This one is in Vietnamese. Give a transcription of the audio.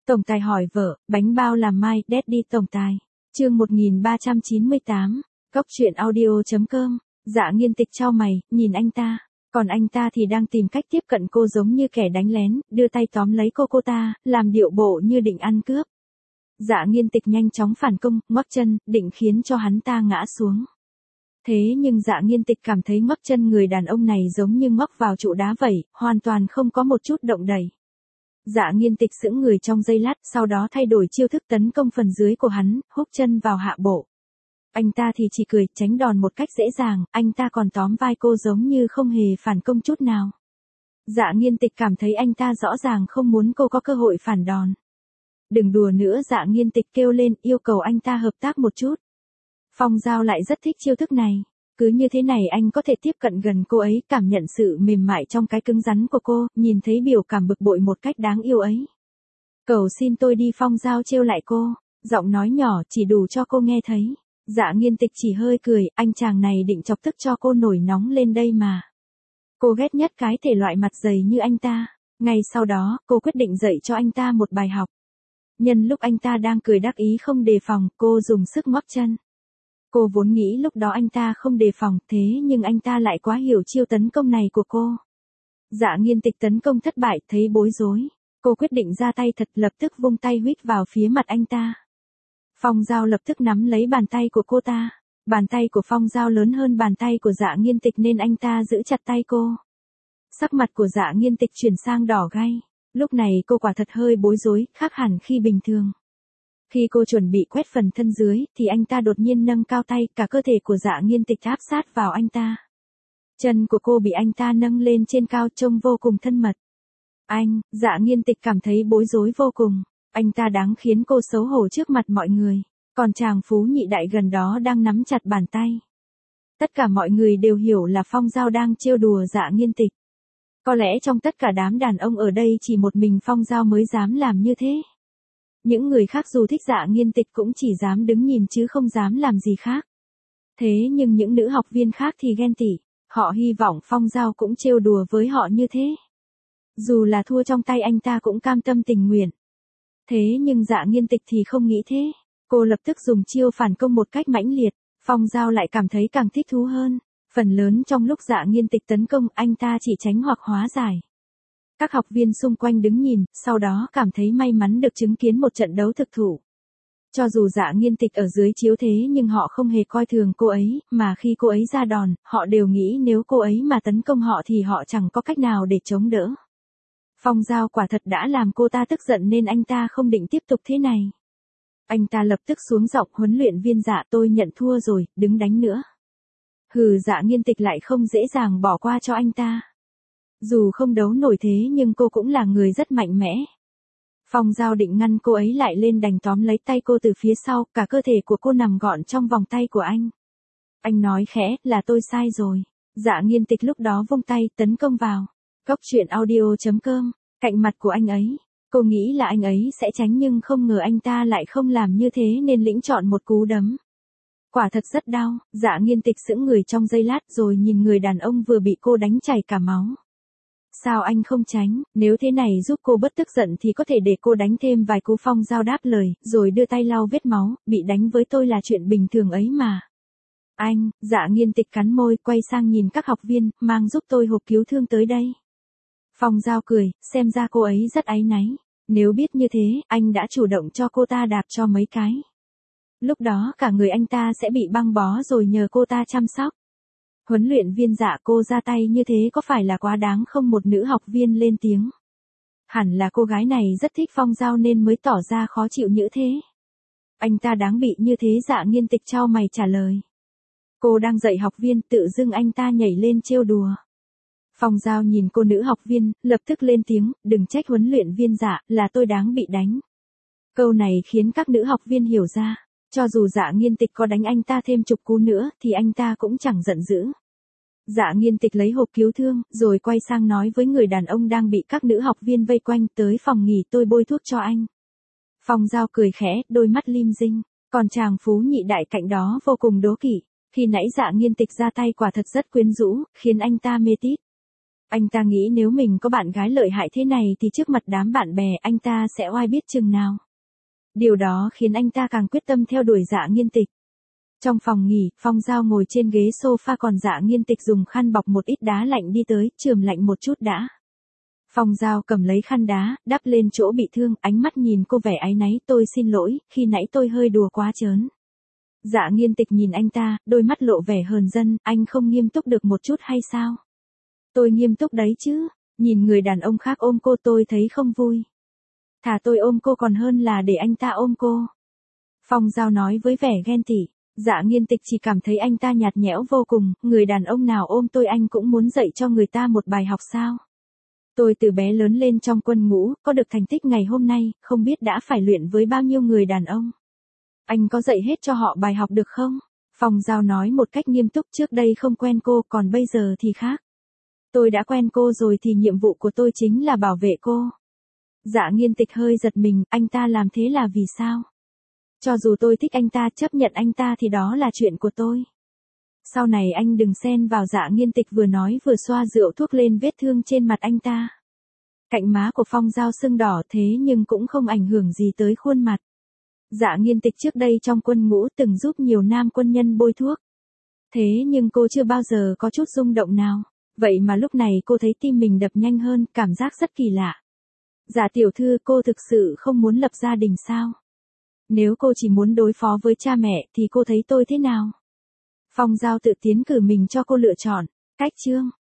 Tổng tài hỏi vợ, bánh bao làm mai, Daddy tổng tài. Chương 1398. Cốc truyện audio.com. Dạ Nghiên Tịch chau mày, nhìn anh ta. Còn anh ta thì đang tìm cách tiếp cận cô giống như kẻ đánh lén, đưa tay tóm lấy cô ta, làm điệu bộ như định ăn cướp. Dạ Nghiên Tịch nhanh chóng phản công, ngoắc chân, định khiến cho hắn ta ngã xuống. Thế nhưng Dạ Nghiên Tịch cảm thấy ngoắc chân người đàn ông này giống như ngoắc vào trụ đá vậy, hoàn toàn không có một chút động đậy. Dạ Nghiên Tịch sững người trong giây lát, sau đó thay đổi chiêu thức tấn công phần dưới của hắn, húc chân vào hạ bộ. Anh ta thì chỉ cười, tránh đòn một cách dễ dàng, anh ta còn tóm vai cô giống như không hề phản công chút nào. Dạ Nghiên Tịch cảm thấy anh ta rõ ràng không muốn cô có cơ hội phản đòn. Đừng đùa nữa, Dạ Nghiên Tịch kêu lên, yêu cầu anh ta hợp tác một chút. Phong Giao lại rất thích chiêu thức này. Cứ như thế này anh có thể tiếp cận gần cô ấy, cảm nhận sự mềm mại trong cái cứng rắn của cô, nhìn thấy biểu cảm bực bội một cách đáng yêu ấy. Cầu xin tôi đi, Phong Giao trêu lại cô, giọng nói nhỏ chỉ đủ cho cô nghe thấy. Dạ Nghiên Tịch chỉ hơi cười, anh chàng này định chọc tức cho cô nổi nóng lên đây mà. Cô ghét nhất cái thể loại mặt dày như anh ta. Ngay sau đó, cô quyết định dạy cho anh ta một bài học. Nhân lúc anh ta đang cười đắc ý không đề phòng, cô dùng sức ngoắc chân. Cô vốn nghĩ lúc đó anh ta không đề phòng, thế nhưng anh ta lại quá hiểu chiêu tấn công này của cô. Dạ Nghiên Tịch tấn công thất bại, thấy bối rối. Cô quyết định ra tay thật, lập tức vung tay huýt vào phía mặt anh ta. Phong Giao lập tức nắm lấy bàn tay của cô ta. Bàn tay của Phong Giao lớn hơn bàn tay của Dạ Nghiên Tịch nên anh ta giữ chặt tay cô. Sắc mặt của Dạ Nghiên Tịch chuyển sang đỏ gay. Lúc này cô quả thật hơi bối rối, khác hẳn khi bình thường. Khi cô chuẩn bị quét phần thân dưới, thì anh ta đột nhiên nâng cao tay, cả cơ thể của Dạ Nghiên Tịch áp sát vào anh ta. Chân của cô bị anh ta nâng lên trên cao, trông vô cùng thân mật. Dạ Nghiên Tịch cảm thấy bối rối vô cùng. Anh ta đáng khiến cô xấu hổ trước mặt mọi người. Còn chàng phú nhị đại gần đó đang nắm chặt bàn tay. Tất cả mọi người đều hiểu là Phong Giao đang trêu đùa Dạ Nghiên Tịch. Có lẽ trong tất cả đám đàn ông ở đây chỉ một mình Phong Giao mới dám làm như thế. Những người khác dù thích Dạ Nghiên Tịch cũng chỉ dám đứng nhìn chứ không dám làm gì khác. Thế nhưng những nữ học viên khác thì ghen tị, họ hy vọng Phong Giao cũng trêu đùa với họ như thế. Dù là thua trong tay anh ta cũng cam tâm tình nguyện. Thế nhưng Dạ Nghiên Tịch thì không nghĩ thế. Cô lập tức dùng chiêu phản công một cách mãnh liệt, Phong Giao lại cảm thấy càng thích thú hơn. Phần lớn trong lúc Dạ Nghiên Tịch tấn công, anh ta chỉ tránh hoặc hóa giải. Các học viên xung quanh đứng nhìn, sau đó cảm thấy may mắn được chứng kiến một trận đấu thực thụ. Cho dù Dạ Nghiên Tịch ở dưới chiếu thế nhưng họ không hề coi thường cô ấy, mà khi cô ấy ra đòn, họ đều nghĩ nếu cô ấy mà tấn công họ thì họ chẳng có cách nào để chống đỡ. Phong Giao quả thật đã làm cô ta tức giận nên anh ta không định tiếp tục thế này. Anh ta lập tức xuống giọng, huấn luyện viên Dạ, tôi nhận thua rồi, đừng đánh nữa. Hừ, Dạ Nghiên Tịch lại không dễ dàng bỏ qua cho anh ta. Dù không đấu nổi thế nhưng cô cũng là người rất mạnh mẽ. Phong Giao định ngăn cô ấy lại lên đành tóm lấy tay cô từ phía sau, cả cơ thể của cô nằm gọn trong vòng tay của anh. Anh nói khẽ, là tôi sai rồi. Dạ Nghiên Tịch lúc đó vung tay, tấn công vào. Cốc truyện audio.com, cạnh mặt của anh ấy. Cô nghĩ là anh ấy sẽ tránh nhưng không ngờ anh ta lại không làm như thế nên lĩnh chọn một cú đấm. Quả thật rất đau, Dạ Nghiên Tịch sững người trong giây lát rồi nhìn người đàn ông vừa bị cô đánh chảy cả máu. Sao anh không tránh, nếu thế này giúp cô bớt tức giận thì có thể để cô đánh thêm vài cú. Phong Giao đáp lời, rồi đưa tay lau vết máu, bị đánh với tôi là chuyện bình thường ấy mà. Dạ Nghiên Tịch cắn môi, quay sang nhìn các học viên, mang giúp tôi hộp cứu thương tới đây. Phong Giao cười, xem ra cô ấy rất áy náy. Nếu biết như thế, anh đã chủ động cho cô ta đạp cho mấy cái. Lúc đó cả người anh ta sẽ bị băng bó rồi nhờ cô ta chăm sóc. Huấn luyện viên Dạ, cô ra tay như thế có phải là quá đáng không? Một nữ học viên lên tiếng. Hẳn là cô gái này rất thích Phong Giao nên mới tỏ ra khó chịu như thế. Anh ta đáng bị như thế, Dạ Nghiên Tịch chau mày trả lời. Cô đang dạy học viên, tự dưng anh ta nhảy lên trêu đùa. Phong Giao nhìn cô nữ học viên, lập tức lên tiếng, đừng trách huấn luyện viên Dạ, là tôi đáng bị đánh. Câu này khiến các nữ học viên hiểu ra, cho dù Dạ Nghiên Tịch có đánh anh ta thêm chục cú nữa thì anh ta cũng chẳng giận dữ. Dạ Nghiên Tịch lấy hộp cứu thương, rồi quay sang nói với người đàn ông đang bị các nữ học viên vây quanh, tới phòng nghỉ tôi bôi thuốc cho anh. Phong Giao cười khẽ, đôi mắt lim dim, còn chàng phú nhị đại cạnh đó vô cùng đố kỵ. Khi nãy Dạ Nghiên Tịch ra tay quả thật rất quyến rũ, khiến anh ta mê tít. Anh ta nghĩ nếu mình có bạn gái lợi hại thế này thì trước mặt đám bạn bè anh ta sẽ oai biết chừng nào. Điều đó khiến anh ta càng quyết tâm theo đuổi Dạ Nghiên Tịch. Trong phòng nghỉ, Phong Giao ngồi trên ghế sofa còn Dạ Nghiên Tịch dùng khăn bọc một ít đá lạnh đi tới, chườm lạnh một chút đã. Phong Giao cầm lấy khăn đá, đắp lên chỗ bị thương, ánh mắt nhìn cô vẻ áy náy, tôi xin lỗi, khi nãy tôi hơi đùa quá trớn. Dạ Nghiên Tịch nhìn anh ta, đôi mắt lộ vẻ hờn dân, anh không nghiêm túc được một chút hay sao? Tôi nghiêm túc đấy chứ, nhìn người đàn ông khác ôm cô tôi thấy không vui. Thà tôi ôm cô còn hơn là để anh ta ôm cô. Phong Giao nói với vẻ ghen tị. Dạ Nghiên Tịch chỉ cảm thấy anh ta nhạt nhẽo vô cùng, người đàn ông nào ôm tôi anh cũng muốn dạy cho người ta một bài học sao. Tôi từ bé lớn lên trong quân ngũ, có được thành tích ngày hôm nay, không biết đã phải luyện với bao nhiêu người đàn ông. Anh có dạy hết cho họ bài học được không? Phong Giao nói một cách nghiêm túc, trước đây không quen cô, còn bây giờ thì khác. Tôi đã quen cô rồi thì nhiệm vụ của tôi chính là bảo vệ cô. Dạ Nghiên Tịch hơi giật mình, anh ta làm thế là vì sao? Cho dù tôi thích anh ta, chấp nhận anh ta thì đó là chuyện của tôi. Sau này anh đừng xen vào. Dạ Nghiên Tịch vừa nói vừa xoa rượu thuốc lên vết thương trên mặt anh ta. Cạnh má của Phong Giao sưng đỏ thế nhưng cũng không ảnh hưởng gì tới khuôn mặt. Dạ Nghiên Tịch trước đây trong quân ngũ từng giúp nhiều nam quân nhân bôi thuốc. Thế nhưng cô chưa bao giờ có chút rung động nào. Vậy mà lúc này cô thấy tim mình đập nhanh hơn, cảm giác rất kỳ lạ. Dạ tiểu thư, cô thực sự không muốn lập gia đình sao? Nếu cô chỉ muốn đối phó với cha mẹ thì cô thấy tôi thế nào? Phong Giao tự tiến cử mình cho cô lựa chọn. Cách chương